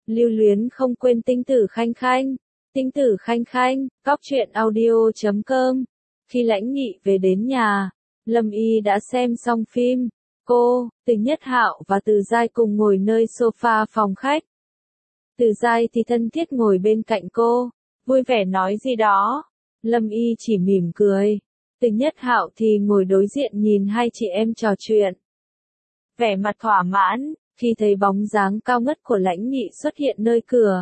Lưu luyến không quên Tinh Tử Khanh Khanh. Tinh Tử Khanh Khanh, cóc truyện audio.com. Khi Lãnh Nghị về đến nhà, Lâm Y đã xem xong phim. Cô, Từ Nhất Hạo và Từ Giai cùng ngồi nơi sofa phòng khách. Từ Giai thì thân thiết ngồi bên cạnh cô, vui vẻ nói gì đó. Lâm Y chỉ mỉm cười. Từ Nhất Hạo thì ngồi đối diện nhìn hai chị em trò chuyện. Vẻ mặt thỏa mãn, khi thấy bóng dáng cao ngất của Lãnh Nghị xuất hiện nơi cửa.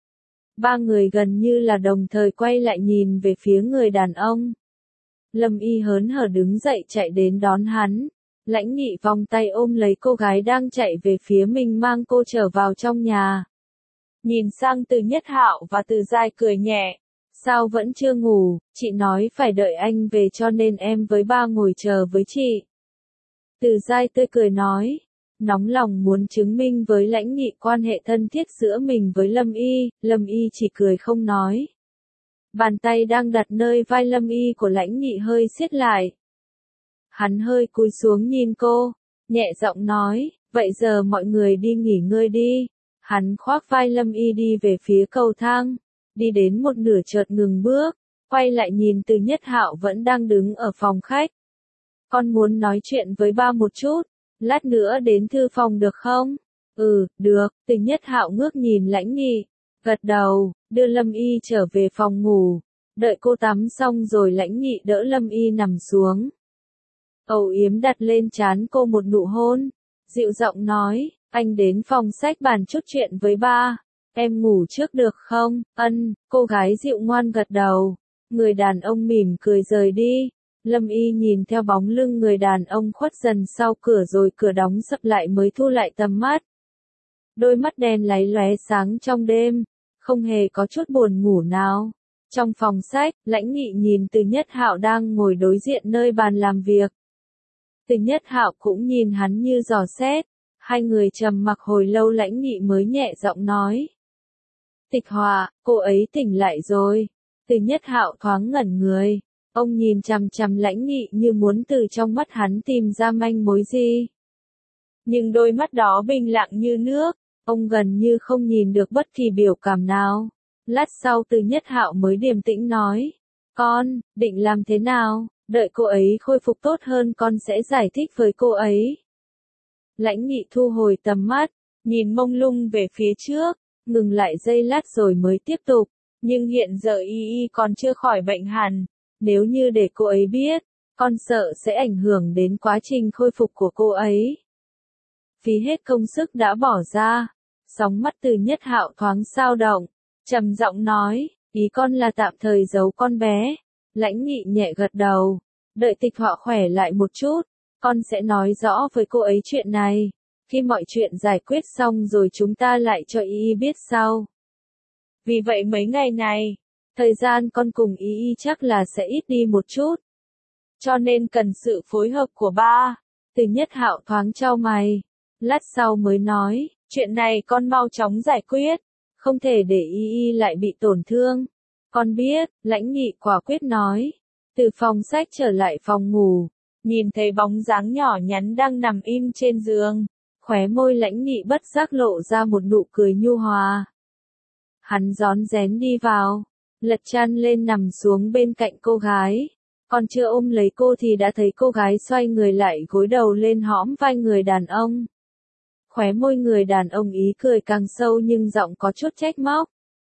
Ba người gần như là đồng thời quay lại nhìn về phía người đàn ông. Lâm Y hớn hở đứng dậy chạy đến đón hắn. Lãnh Nghị vòng tay ôm lấy cô gái đang chạy về phía mình mang cô trở vào trong nhà. Nhìn sang Từ Nhất Hạo và Từ Giai cười nhẹ. Sao vẫn chưa ngủ, chị nói phải đợi anh về cho nên em với ba ngồi chờ với chị. Từ Giai tươi cười nói. Nóng lòng muốn chứng minh với Lãnh Nghị quan hệ thân thiết giữa mình với Lâm Y chỉ cười không nói. Bàn tay đang đặt nơi vai Lâm Y của Lãnh Nghị hơi siết lại. Hắn hơi cúi xuống nhìn cô, nhẹ giọng nói, vậy giờ mọi người đi nghỉ ngơi đi. Hắn khoác vai Lâm Y đi về phía cầu thang, đi đến một nửa chợt ngừng bước, quay lại nhìn Từ Nhất Hạo vẫn đang đứng ở phòng khách. Con muốn nói chuyện với ba một chút, lát nữa đến thư phòng được không? Ừ, được. Từ Nhất Hạo ngước nhìn Lãnh Nghị, gật đầu, đưa Lâm Y trở về phòng ngủ. Đợi cô tắm xong rồi Lãnh Nghị đỡ Lâm Y nằm xuống. Âu yếm đặt lên trán cô một nụ hôn, dịu giọng nói, anh đến phòng sách bàn chút chuyện với ba. Em ngủ trước được không? Ân, cô gái dịu ngoan gật đầu. Người đàn ông mỉm cười rời đi. Lâm Y nhìn theo bóng lưng người đàn ông khuất dần sau cửa rồi cửa đóng sập lại mới thu lại tầm mắt. Đôi mắt đen láy lóe sáng trong đêm, không hề có chút buồn ngủ nào. Trong phòng sách, Lãnh Nghị nhìn Từ Nhất Hạo đang ngồi đối diện nơi bàn làm việc. Từ Nhất Hạo cũng nhìn hắn như dò xét. Hai người trầm mặc hồi lâu Lãnh Nghị mới nhẹ giọng nói. Tịch Hòa, cô ấy tỉnh lại rồi. Từ Nhất Hạo thoáng ngẩn người. Ông nhìn chằm chằm Lãnh Nghị như muốn từ trong mắt hắn tìm ra manh mối gì. Nhưng đôi mắt đó bình lặng như nước, ông gần như không nhìn được bất kỳ biểu cảm nào. Lát sau Từ Nhất Hạo mới điềm tĩnh nói. Con, định làm thế nào? Đợi cô ấy khôi phục tốt hơn con sẽ giải thích với cô ấy. Lãnh Nghị thu hồi tầm mắt, nhìn mông lung về phía trước, ngừng lại giây lát rồi mới tiếp tục. Nhưng hiện giờ y còn chưa khỏi bệnh hẳn. Nếu như để cô ấy biết, con sợ sẽ ảnh hưởng đến quá trình khôi phục của cô ấy. Phí hết công sức đã bỏ ra. Sóng mắt Từ Nhất Hạo thoáng dao động, trầm giọng nói, ý con là tạm thời giấu con bé. Lãnh Nghị nhẹ gật đầu, đợi Tịch Họa khỏe lại một chút, con sẽ nói rõ với cô ấy chuyện này. Khi mọi chuyện giải quyết xong rồi chúng ta lại cho y biết sau. Vì vậy mấy ngày này, thời gian con cùng y chắc là sẽ ít đi một chút. Cho nên cần sự phối hợp của ba. Từ Nhất Hạo thoáng chau mày. Lát sau mới nói, chuyện này con mau chóng giải quyết. Không thể để y lại bị tổn thương. Con biết, Lãnh Nghị quả quyết nói. Từ phòng sách trở lại phòng ngủ. Nhìn thấy bóng dáng nhỏ nhắn đang nằm im trên giường. Khóe môi Lãnh Nghị bất giác lộ ra một nụ cười nhu hòa. Hắn rón rén đi vào, lật chăn lên nằm xuống bên cạnh cô gái. Còn chưa ôm lấy cô thì đã thấy cô gái xoay người lại gối đầu lên hõm vai người đàn ông. Khóe môi người đàn ông ý cười càng sâu nhưng giọng có chút trách móc.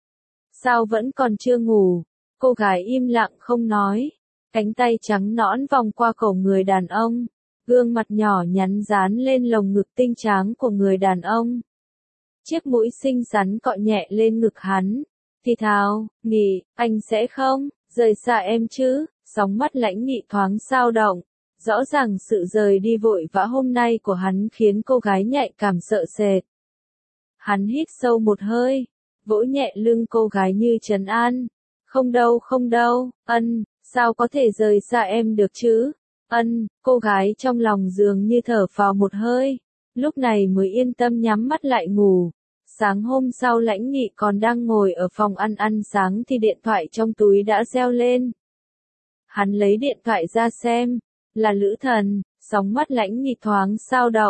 Sao vẫn còn chưa ngủ? Cô gái im lặng không nói. Cánh tay trắng nõn vòng qua cổ người đàn ông. Gương mặt nhỏ nhắn dán lên lồng ngực tinh tráng của người đàn ông. Chiếc mũi xinh xắn cọ nhẹ lên ngực hắn. Thì thào, nghỉ, anh sẽ không rời xa em chứ? Sóng mắt Lãnh Nghị thoáng dao động. Rõ ràng sự rời đi vội vã hôm nay của hắn khiến cô gái nhạy cảm sợ sệt. Hắn hít sâu một hơi, vỗ nhẹ lưng cô gái như trấn an. Không đâu, Ân, sao có thể rời xa em được chứ? Ân, cô gái trong lòng dường như thở phào một hơi. Lúc này mới yên tâm nhắm mắt lại ngủ. Sáng hôm sau Lãnh Nghị còn đang ngồi ở phòng ăn sáng thì điện thoại trong túi đã reo lên. Hắn lấy điện thoại ra xem, là Lữ Thần, sóng mắt Lãnh Nghị thoáng dao động.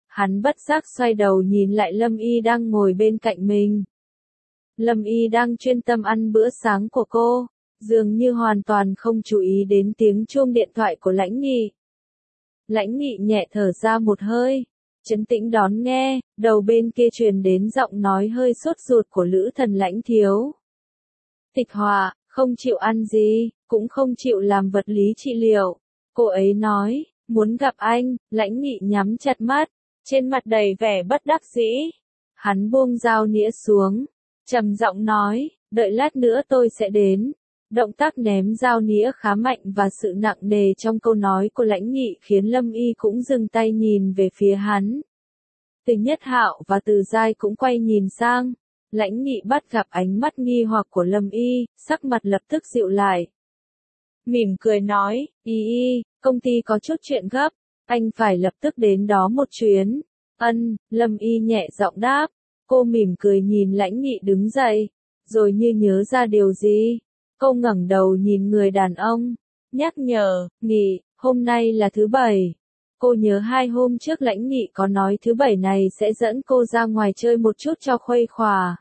Hắn bất giác xoay đầu nhìn lại Lâm Y đang ngồi bên cạnh mình. Lâm Y đang chuyên tâm ăn bữa sáng của cô, dường như hoàn toàn không chú ý đến tiếng chuông điện thoại của Lãnh Nghị. Lãnh Nghị nhẹ thở ra một hơi, trấn tĩnh đón nghe, đầu bên kia truyền đến giọng nói hơi sốt ruột của Lữ Thần Lãnh thiếu. Tịch Họa, không chịu ăn gì, cũng không chịu làm vật lý trị liệu. Cô ấy nói, muốn gặp anh. Lãnh Nghị nhắm chặt mắt, trên mặt đầy vẻ bất đắc dĩ. Hắn buông dao nĩa xuống, trầm giọng nói, đợi lát nữa tôi sẽ đến. Động tác ném dao nĩa khá mạnh và sự nặng nề trong câu nói của Lãnh Nghị khiến Lâm Y cũng dừng tay nhìn về phía hắn. Từ Nhất Hạo và Từ Giai cũng quay nhìn sang. Lãnh Nghị bắt gặp ánh mắt nghi hoặc của Lâm Y, sắc mặt lập tức dịu lại. Mỉm cười nói, Y, công ty có chút chuyện gấp, anh phải lập tức đến đó một chuyến. Lâm Y nhẹ giọng đáp. Cô mỉm cười nhìn Lãnh Nghị đứng dậy, rồi như nhớ ra điều gì. Cô ngẩng đầu nhìn người đàn ông, nhắc nhở, Nghị, hôm nay là thứ Bảy. Cô nhớ 2 hôm trước Lãnh Nghị có nói thứ Bảy này sẽ dẫn cô ra ngoài chơi một chút cho khuây khỏa.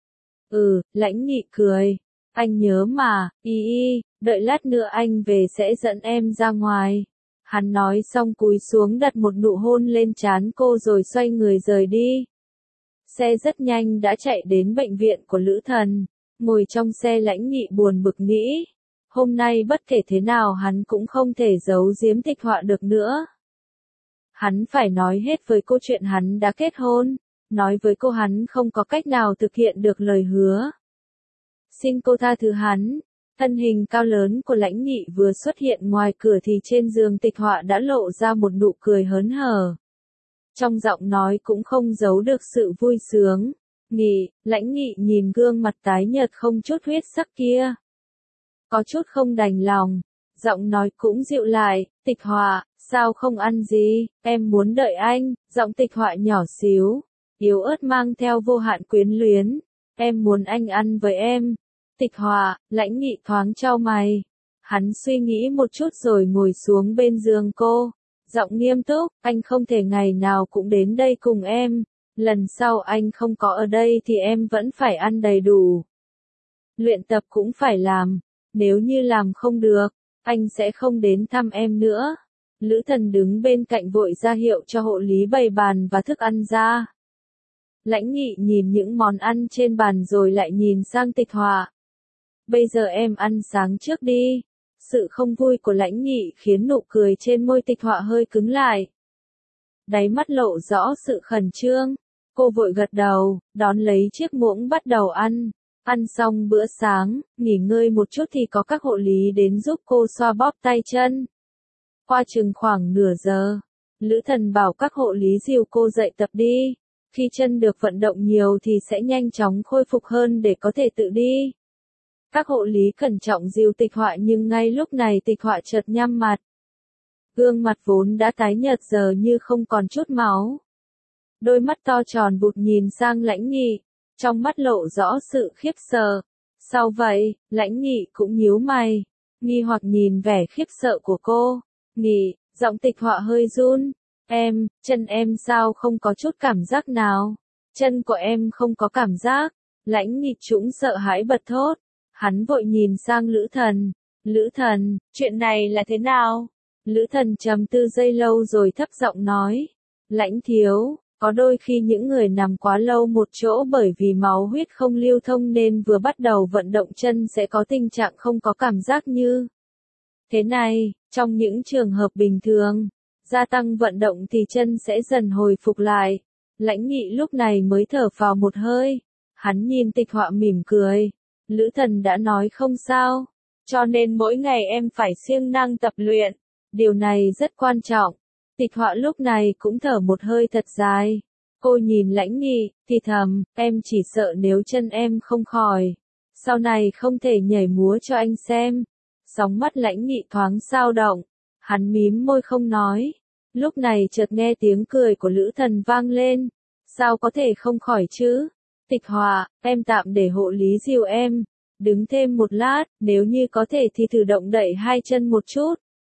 Lãnh Nghị cười. Anh nhớ mà, Y, đợi lát nữa anh về sẽ dẫn em ra ngoài. Hắn nói xong cúi xuống đặt một nụ hôn lên trán cô rồi xoay người rời đi. Xe rất nhanh đã chạy đến bệnh viện của Lữ Thần. Ngồi trong xe Lãnh Nghị buồn bực nghĩ. Hôm nay bất kể thế nào hắn cũng không thể giấu giếm Tịch Họa được nữa. Hắn phải nói hết với cô chuyện hắn đã kết hôn. Nói với cô hắn không có cách nào thực hiện được lời hứa. Xin cô tha thứ hắn. Thân hình cao lớn của Lãnh Nghị vừa xuất hiện ngoài cửa thì trên giường Tịch Họa đã lộ ra một nụ cười hớn hở. Trong giọng nói cũng không giấu được sự vui sướng. Nghị, Lãnh Nghị nhìn gương mặt tái nhợt không chút huyết sắc kia. Có chút không đành lòng, giọng nói cũng dịu lại, Tịch Họa, sao không ăn gì, em muốn đợi anh, giọng Tịch Họa nhỏ xíu, yếu ớt mang theo vô hạn quyến luyến, em muốn anh ăn với em. Tịch Họa, Lãnh Nghị thoáng chau mày. Hắn suy nghĩ một chút rồi ngồi xuống bên giường cô, giọng nghiêm túc, anh không thể ngày nào cũng đến đây cùng em. Lần sau anh không có ở đây thì em vẫn phải ăn đầy đủ. Luyện tập cũng phải làm. Nếu như làm không được, anh sẽ không đến thăm em nữa. Lữ Thần đứng bên cạnh vội ra hiệu cho hộ lý bày bàn và thức ăn ra. Lãnh Nghị nhìn những món ăn trên bàn rồi lại nhìn sang Tịch Họa. Bây giờ em ăn sáng trước đi. Sự không vui của Lãnh Nghị khiến nụ cười trên môi Tịch Họa hơi cứng lại. Đáy mắt lộ rõ sự khẩn trương. Cô vội gật đầu, đón lấy chiếc muỗng bắt đầu ăn. Ăn xong bữa sáng, nghỉ ngơi một chút thì có các hộ lý đến giúp cô xoa bóp tay chân. Qua chừng khoảng nửa giờ, Lữ Thần bảo các hộ lý dìu cô dậy tập đi. Khi chân được vận động nhiều thì sẽ nhanh chóng khôi phục hơn để có thể tự đi. Các hộ lý cẩn trọng dìu Tịch Họa nhưng ngay lúc này Tịch Họa chợt nhắm mặt. Gương mặt vốn đã tái nhợt giờ như không còn chút máu. Đôi mắt to tròn vụt nhìn sang Lãnh Nghị, trong mắt lộ rõ sự khiếp sợ. Sao vậy? Lãnh Nghị cũng nhíu mày, nghi hoặc nhìn vẻ khiếp sợ của cô. Nghị, giọng Tịch Họa hơi run. Chân em sao không có chút cảm giác nào? Chân của em không có cảm giác. Lãnh Nghị trũng sợ hãi bật thốt. Hắn vội nhìn sang Lữ Thần. Lữ Thần, chuyện này là thế nào? Lữ Thần trầm tư giây lâu rồi thấp giọng nói. Lãnh thiếu. Có đôi khi những người nằm quá lâu một chỗ bởi vì máu huyết không lưu thông nên vừa bắt đầu vận động chân sẽ có tình trạng không có cảm giác như thế này. Trong những trường hợp bình thường, gia tăng vận động thì chân sẽ dần hồi phục lại. Lãnh Nghị lúc này mới thở phào một hơi. Hắn nhìn Tịch Họa mỉm cười. Lữ Thần đã nói không sao. Cho nên mỗi ngày em phải siêng năng tập luyện. Điều này rất quan trọng. Tịch Họa lúc này cũng thở một hơi thật dài. Cô nhìn Lãnh Nghị, thì thầm, em chỉ sợ nếu chân em không khỏi. Sau này không thể nhảy múa cho anh xem. Sóng mắt Lãnh Nghị thoáng dao động. Hắn mím môi không nói. Lúc này chợt nghe tiếng cười của Lữ Thần vang lên. Sao có thể không khỏi chứ? Tịch Họa, em tạm để hộ lý dìu em. Đứng thêm một lát, nếu như có thể thì thử động đẩy 2 chân một chút.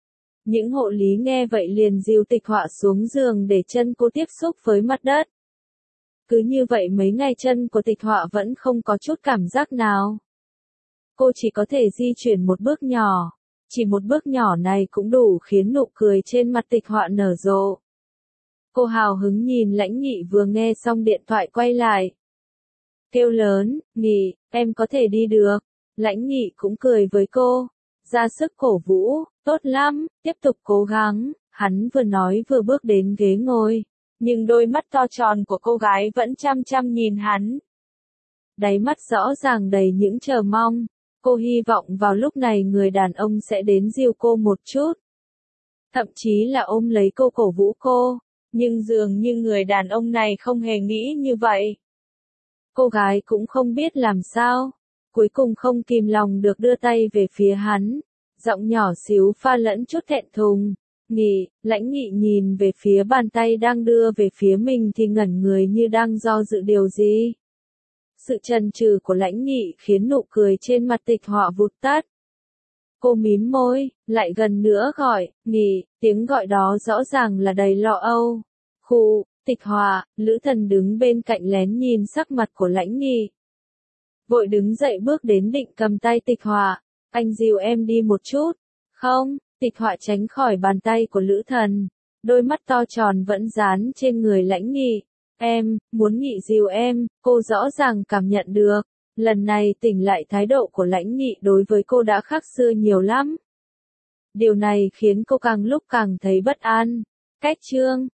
Những hộ lý nghe vậy liền dìu Tịch Họa xuống giường để chân cô tiếp xúc với mặt đất. Cứ như vậy mấy ngày chân của Tịch Họa vẫn không có chút cảm giác nào. Cô chỉ có thể di chuyển một bước nhỏ. Chỉ một bước nhỏ này cũng đủ khiến nụ cười trên mặt Tịch Họa nở rộ. Cô hào hứng nhìn Lãnh Nghị vừa nghe xong điện thoại quay lại. Kêu lớn, Nghị, em có thể đi được. Lãnh Nghị cũng cười với cô. Ra sức cổ vũ, tốt lắm, tiếp tục cố gắng. Hắn vừa nói vừa bước đến ghế ngồi. Nhưng đôi mắt to tròn của cô gái vẫn chăm chăm nhìn hắn. Đáy mắt rõ ràng đầy những chờ mong. Cô hy vọng vào lúc này người đàn ông sẽ đến dìu cô một chút. Thậm chí là ôm lấy cô cổ vũ cô. Nhưng dường như người đàn ông này không hề nghĩ như vậy. Cô gái cũng không biết làm sao. Cuối cùng không kìm lòng được đưa tay về phía hắn. Giọng nhỏ xíu pha lẫn chút thẹn thùng. Nghị, Lãnh Nghị nhìn về phía bàn tay đang đưa về phía mình thì ngẩn người như đang do dự điều gì. Sự chần chừ của Lãnh Nghị khiến nụ cười trên mặt Tịch Họa vụt tắt. Cô mím môi, lại gần nữa gọi, Nghị, tiếng gọi đó rõ ràng là đầy lo âu. Khụ, Tịch Họa, Lữ Thần đứng bên cạnh lén nhìn sắc mặt của Lãnh Nghị. Vội đứng dậy bước đến định cầm tay Tịch Họa, anh dìu em đi một chút. Không, Tịch Họa tránh khỏi bàn tay của Lữ Thần. Đôi mắt to tròn vẫn dán trên người Lãnh Nghị. Em, muốn Nghị dìu em, cô rõ ràng cảm nhận được. Lần này tỉnh lại thái độ của Lãnh Nghị đối với cô đã khác xưa nhiều lắm. Điều này khiến cô càng lúc càng thấy bất an. Cách chương